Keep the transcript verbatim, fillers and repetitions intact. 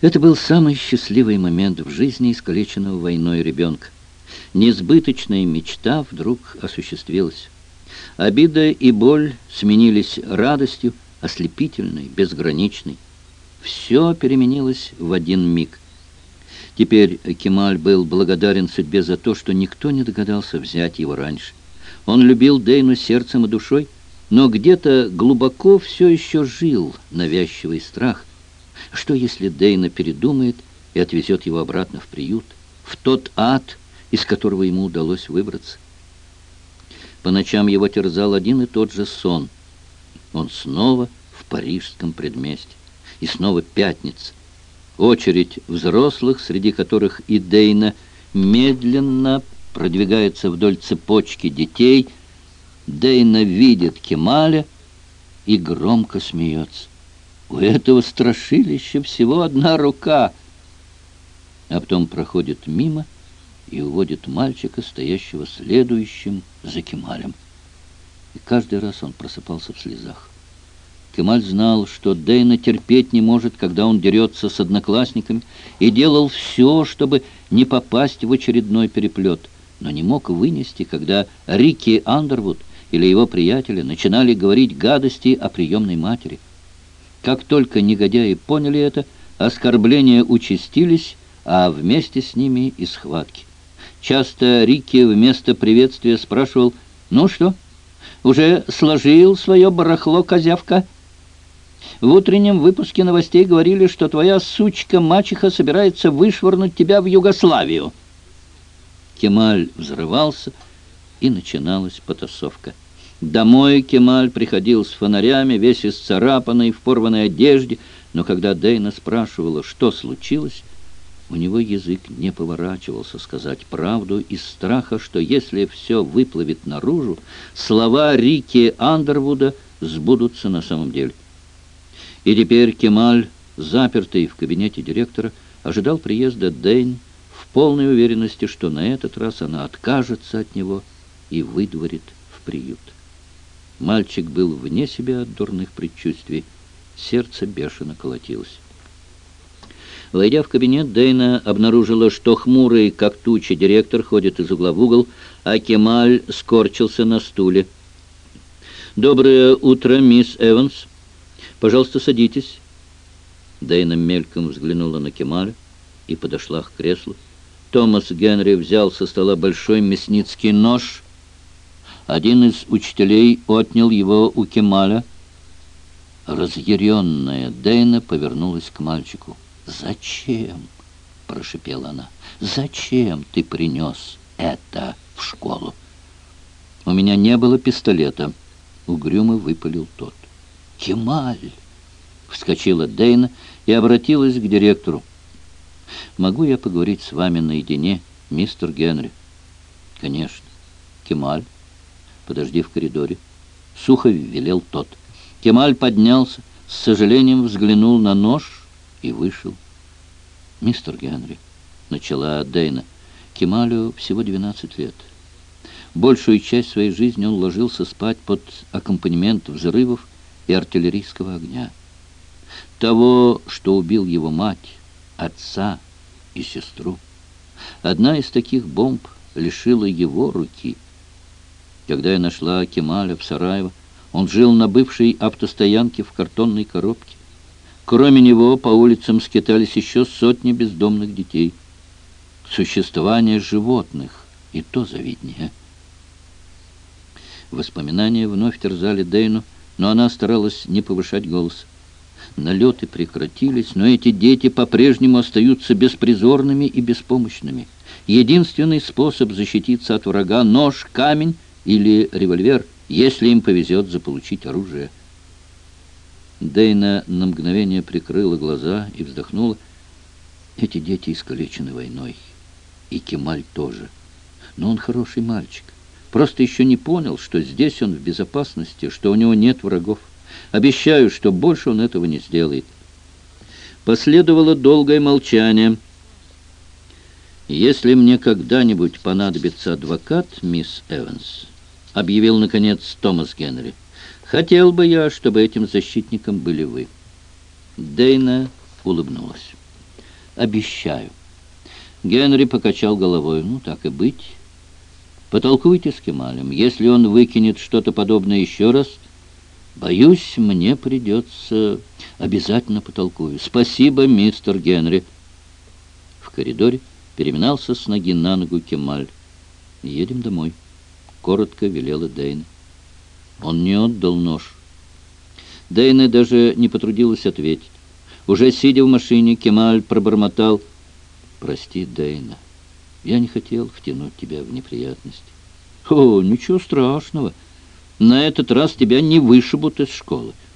Это был самый счастливый момент в жизни искалеченного войной ребенка. Несбыточная мечта вдруг осуществилась. Обида и боль сменились радостью, ослепительной, безграничной. Все переменилось в один миг. Теперь Кемаль был благодарен судьбе за то, что никто не догадался взять его раньше. Он любил Дейну сердцем и душой, но где-то глубоко все еще жил навязчивый страх. Что, если Дейна передумает и отвезет его обратно в приют, в тот ад, из которого ему удалось выбраться? По ночам его терзал один и тот же сон. Он снова в парижском предместье. И снова пятница. Очередь взрослых, среди которых и Дейна, медленно продвигается вдоль цепочки детей. Дейна видит Кемаля и громко смеется. У этого страшилища всего одна рука. А потом проходит мимо и уводит мальчика, стоящего следующим за Кемалем. И каждый раз он просыпался в слезах. Кемаль знал, что Дейна терпеть не может, когда он дерется с одноклассниками, и делал все, чтобы не попасть в очередной переплет, но не мог вынести, когда Рикки Андервуд или его приятели начинали говорить гадости о приемной матери. Как только негодяи поняли это, оскорбления участились, а вместе с ними и схватки. Часто Рикки вместо приветствия спрашивал: «Ну что, уже сложил свое барахло, козявка? В утреннем выпуске новостей говорили, что твоя сучка-мачеха собирается вышвырнуть тебя в Югославию». Кемаль взрывался, и начиналась потасовка. Домой Кемаль приходил с фонарями, весь исцарапанный, в порванной одежде, но когда Дейна спрашивала, что случилось, у него язык не поворачивался сказать правду из страха, что если все выплывет наружу, слова Рикки Андервуда сбудутся на самом деле. И теперь Кемаль, запертый в кабинете директора, ожидал приезда Дейн в полной уверенности, что на этот раз она откажется от него и выдворит в приют. Мальчик был вне себя от дурных предчувствий, сердце бешено колотилось. Войдя в кабинет, Дейна обнаружила, что хмурый, как туча, директор ходит из угла в угол, а Кемаль скорчился на стуле. «Доброе утро, мисс Эванс. Пожалуйста, садитесь». Дейна мельком взглянула на Кемаля и подошла к креслу. Томас Генри взял со стола большой мясницкий нож. Один из учителей отнял его у Кемаля. Разъяренная Дейна повернулась к мальчику. «Зачем?» — прошипела она. «Зачем ты принес это в школу?» «У меня не было пистолета», — угрюмо выпалил тот. «Кемаль!» — вскочила Дейна и обратилась к директору. «Могу я поговорить с вами наедине, мистер Генри?» «Конечно». «Кемаль, подожди в коридоре», — сухо велел тот. Кемаль поднялся, с сожалением взглянул на нож и вышел. «Мистер Генри», — начала Дейна, — «Кемалю всего двенадцать лет. Большую часть своей жизни он ложился спать под аккомпанемент взрывов и артиллерийского огня. Того, что убил его мать, отца и сестру. Одна из таких бомб лишила его руки. Когда я нашла Кемаля в Сараево, он жил на бывшей автостоянке в картонной коробке. Кроме него по улицам скитались еще сотни бездомных детей. Существование животных и то завиднее. Воспоминания вновь терзали Дейну, но она старалась не повышать голос. Налеты прекратились, но эти дети по-прежнему остаются беспризорными и беспомощными. Единственный способ защититься от врага — нож, камень или револьвер, если им повезет заполучить оружие. Дейна на мгновение прикрыла глаза и вздохнула. Эти дети искалечены войной. И Кемаль тоже. Но он хороший мальчик. Просто еще не понял, что здесь он в безопасности, что у него нет врагов. Обещаю, что больше он этого не сделает. Последовало долгое молчание. «Если мне когда-нибудь понадобится адвокат, мисс Эванс», — объявил, наконец, Томас Генри, — «хотел бы я, чтобы этим защитником были вы». Дейна улыбнулась. Обещаю. Генри покачал головой. Ну, так и быть. Потолкуйте с Кемалем. Если он выкинет что-то подобное еще раз, боюсь, мне придется... Обязательно потолкую. Спасибо, мистер Генри. В коридоре переминался с ноги на ногу Кемаль. Едем домой. Коротко велела Дейна. Он не отдал нож. Дейна даже не потрудилась ответить. Уже сидя в машине, Кемаль пробормотал: «Прости, Дейна, я не хотел втянуть тебя в неприятности». «О, ничего страшного. На этот раз тебя не вышибут из школы.